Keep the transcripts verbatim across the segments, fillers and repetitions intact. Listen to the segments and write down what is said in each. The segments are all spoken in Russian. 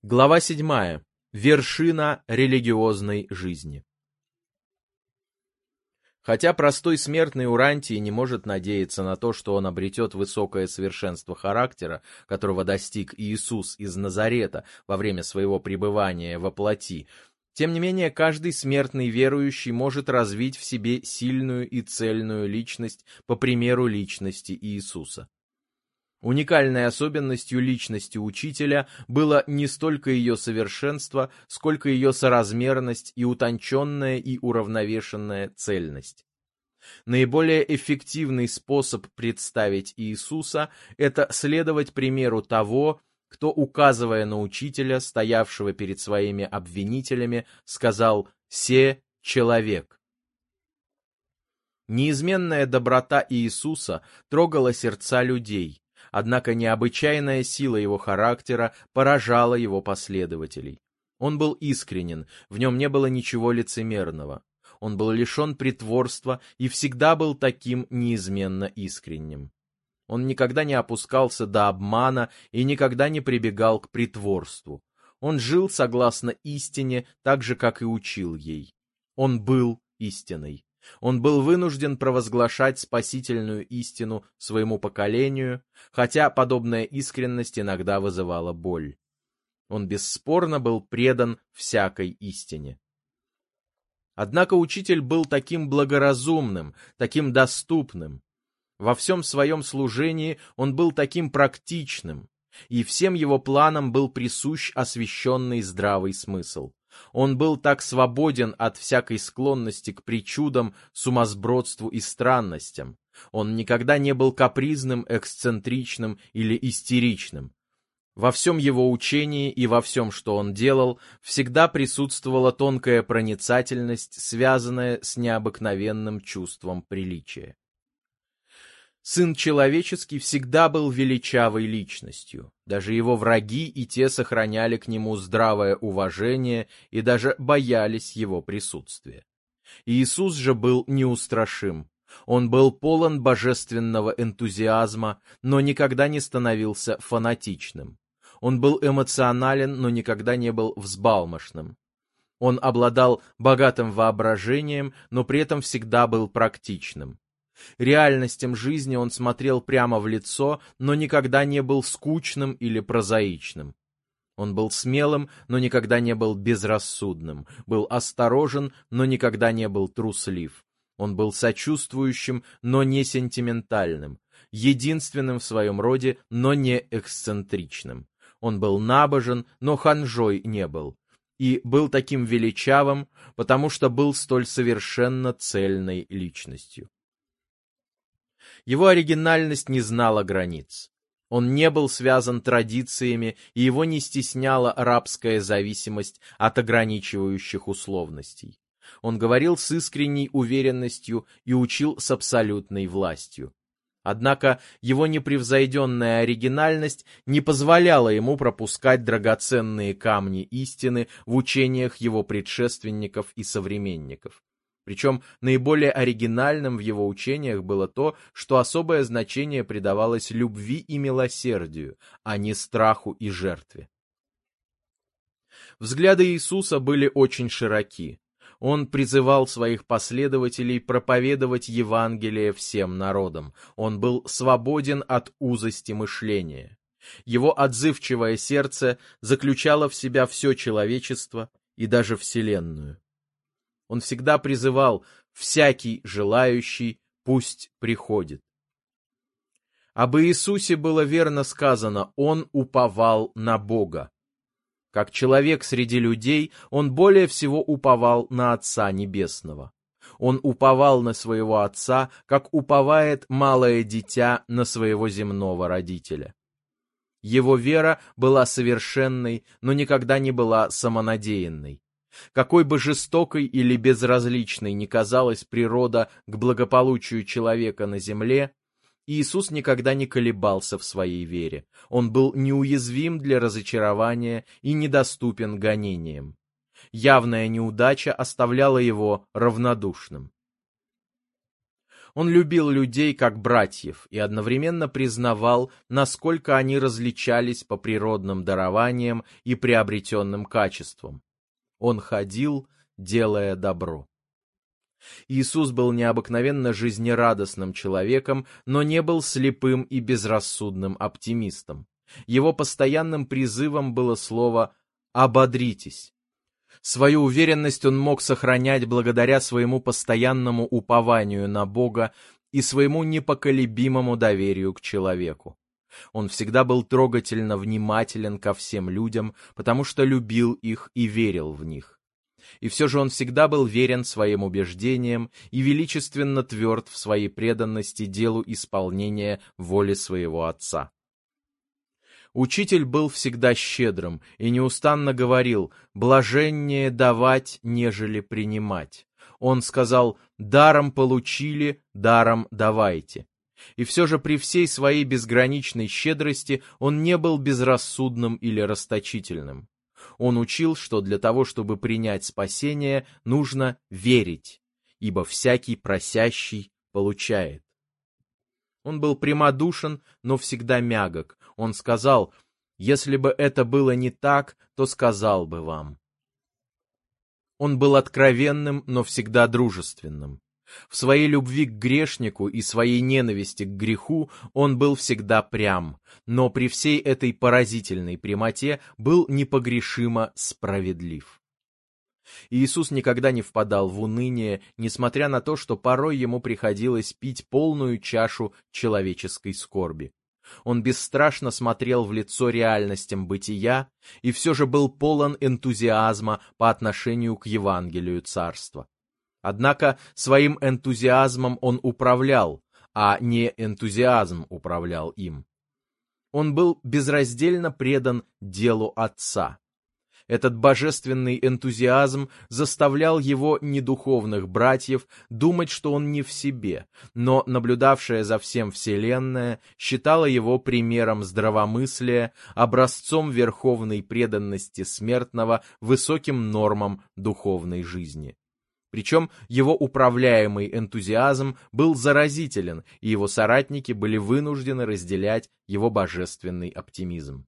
Глава седьмая. Вершина религиозной жизни. Хотя простой смертный Урантий не может надеяться на то, что он обретет высокое совершенство характера, которого достиг Иисус из Назарета во время своего пребывания во плоти, тем не менее каждый смертный верующий может развить в себе сильную и цельную личность по примеру личности Иисуса. Уникальной особенностью личности учителя было не столько ее совершенство, сколько ее соразмерность и утонченная и уравновешенная цельность. Наиболее эффективный способ представить Иисуса – это следовать примеру того, кто, указывая на учителя, стоявшего перед своими обвинителями, сказал «се человек». Неизменная доброта Иисуса трогала сердца людей. Однако необычайная сила его характера поражала его последователей. Он был искренен, в нем не было ничего лицемерного. Он был лишен притворства и всегда был таким неизменно искренним. Он никогда не опускался до обмана и никогда не прибегал к притворству. Он жил согласно истине, так же, как и учил ей. Он был истиной. Он был вынужден провозглашать спасительную истину своему поколению, хотя подобная искренность иногда вызывала боль. Он бесспорно был предан всякой истине. Однако учитель был таким благоразумным, таким доступным. Во всем своем служении он был таким практичным, и всем его планам был присущ освященный здравый смысл. Он был так свободен от всякой склонности к причудам, сумасбродству и странностям. Он никогда не был капризным, эксцентричным или истеричным. Во всем его учении и во всем, что он делал, всегда присутствовала тонкая проницательность, связанная с необыкновенным чувством приличия. Сын человеческий всегда был величавой личностью. Даже его враги и те сохраняли к нему здравое уважение и даже боялись его присутствия. Иисус же был неустрашим. Он был полон божественного энтузиазма, но никогда не становился фанатичным. Он был эмоционален, но никогда не был взбалмошным. Он обладал богатым воображением, но при этом всегда был практичным. Реальностям жизни он смотрел прямо в лицо, но никогда не был скучным или прозаичным. Он был смелым, но никогда не был безрассудным, был осторожен, но никогда не был труслив. Он был сочувствующим, но не сентиментальным, единственным в своем роде, но не эксцентричным. Он был набожен, но ханжой не был, и был таким величавым, потому что был столь совершенно цельной личностью. Его оригинальность не знала границ. Он не был связан традициями, и его не стесняла рабская зависимость от ограничивающих условностей. Он говорил с искренней уверенностью и учил с абсолютной властью. Однако его непревзойденная оригинальность не позволяла ему пропускать драгоценные камни истины в учениях его предшественников и современников. Причем наиболее оригинальным в его учениях было то, что особое значение придавалось любви и милосердию, а не страху и жертве. Взгляды Иисуса были очень широки. Он призывал своих последователей проповедовать Евангелие всем народам. Он был свободен от узости мышления. Его отзывчивое сердце заключало в себя все человечество и даже Вселенную. Он всегда призывал «всякий желающий пусть приходит». Об Иисусе было верно сказано «Он уповал на Бога». Как человек среди людей, он более всего уповал на Отца Небесного. Он уповал на своего Отца, как уповает малое дитя на своего земного родителя. Его вера была совершенной, но никогда не была самонадеянной. Какой бы жестокой или безразличной ни казалась природа к благополучию человека на земле, Иисус никогда не колебался в своей вере. Он был неуязвим для разочарования и недоступен гонениям. Явная неудача оставляла его равнодушным. Он любил людей как братьев и одновременно признавал, насколько они различались по природным дарованиям и приобретенным качествам. Он ходил, делая добро. Иисус был необыкновенно жизнерадостным человеком, но не был слепым и безрассудным оптимистом. Его постоянным призывом было слово «ободритесь». Свою уверенность он мог сохранять благодаря своему постоянному упованию на Бога и своему непоколебимому доверию к человеку. Он всегда был трогательно внимателен ко всем людям, потому что любил их и верил в них. И все же он всегда был верен своим убеждениям и величественно тверд в своей преданности делу исполнения воли своего Отца. Учитель был всегда щедрым и неустанно говорил: «Блаженнее давать, нежели принимать». Он сказал: «Даром получили, даром давайте». И все же при всей своей безграничной щедрости он не был безрассудным или расточительным. Он учил, что для того, чтобы принять спасение, нужно верить, ибо всякий просящий получает. Он был прямодушен, но всегда мягок. Он сказал: «Если бы это было не так, то сказал бы вам». Он был откровенным, но всегда дружественным. В своей любви к грешнику и своей ненависти к греху он был всегда прям, но при всей этой поразительной прямоте был непогрешимо справедлив. Иисус никогда не впадал в уныние, несмотря на то, что порой ему приходилось пить полную чашу человеческой скорби. Он бесстрашно смотрел в лицо реальностям бытия и все же был полон энтузиазма по отношению к Евангелию Царства. Однако своим энтузиазмом он управлял, а не энтузиазм управлял им. Он был безраздельно предан делу Отца. Этот божественный энтузиазм заставлял его недуховных братьев думать, что он не в себе, но наблюдавшая за всем Вселенная считала его примером здравомыслия, образцом верховной преданности смертного высоким нормам духовной жизни. Причем его управляемый энтузиазм был заразителен, и его соратники были вынуждены разделять его божественный оптимизм.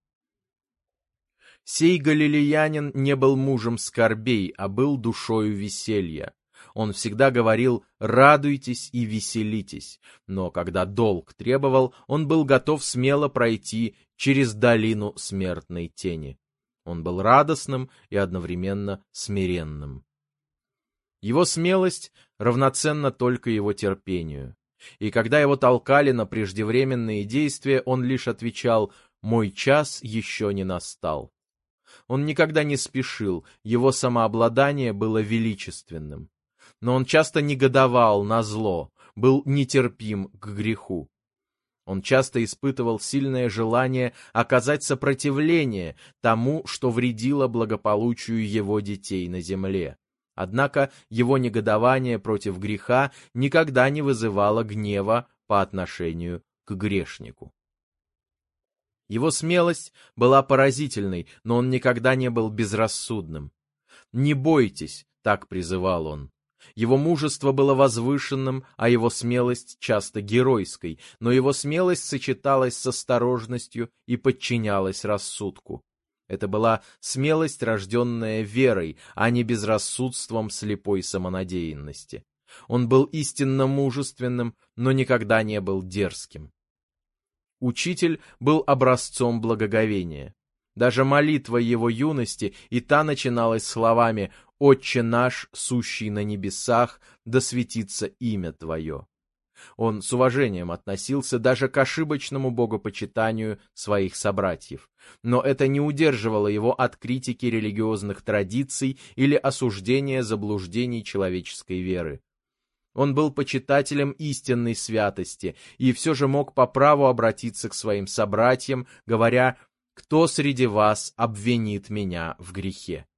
Сей галилеянин не был мужем скорбей, а был душою веселья. Он всегда говорил «радуйтесь и веселитесь», но когда долг требовал, он был готов смело пройти через долину смертной тени. Он был радостным и одновременно смиренным. Его смелость равноценна только его терпению. И когда его толкали на преждевременные действия, он лишь отвечал: «Мой час еще не настал». Он никогда не спешил, его самообладание было величественным. Но он часто негодовал на зло, был нетерпим к греху. Он часто испытывал сильное желание оказать сопротивление тому, что вредило благополучию его детей на земле. Однако его негодование против греха никогда не вызывало гнева по отношению к грешнику. Его смелость была поразительной, но он никогда не был безрассудным. «Не бойтесь», — так призывал он. Его мужество было возвышенным, а его смелость часто геройской, но его смелость сочеталась с осторожностью и подчинялась рассудку. Это была смелость, рожденная верой, а не безрассудством слепой самонадеянности. Он был истинно мужественным, но никогда не был дерзким. Учитель был образцом благоговения. Даже молитва его юности и та начиналась словами «Отче наш, сущий на небесах, да светится имя Твое». Он с уважением относился даже к ошибочному богопочитанию своих собратьев, но это не удерживало его от критики религиозных традиций или осуждения заблуждений человеческой веры. Он был почитателем истинной святости и все же мог по праву обратиться к своим собратьям, говоря: «Кто среди вас обвинит меня в грехе?»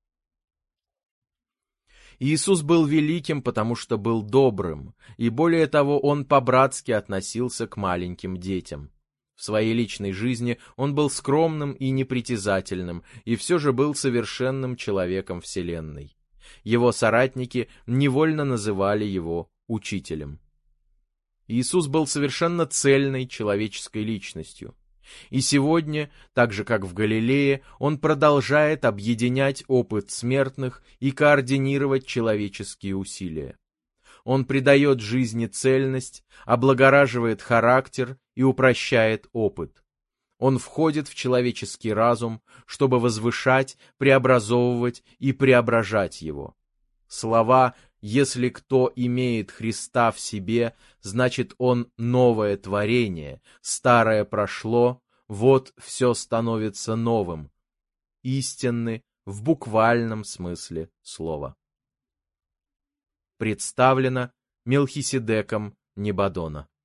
Иисус был великим, потому что был добрым, и более того, он по-братски относился к маленьким детям. В своей личной жизни он был скромным и непритязательным, и все же был совершенным человеком вселенной. Его соратники невольно называли его учителем. Иисус был совершенно цельной человеческой личностью. И сегодня, так же как в Галилее, он продолжает объединять опыт смертных и координировать человеческие усилия. Он придает жизни цельность, облагораживает характер и упрощает опыт. Он входит в человеческий разум, чтобы возвышать, преобразовывать и преображать его. Слова «если кто имеет Христа в себе, значит он новое творение, старое прошло, вот все становится новым» истинны в буквальном смысле слова. Представлено Мелхиседеком Небадона.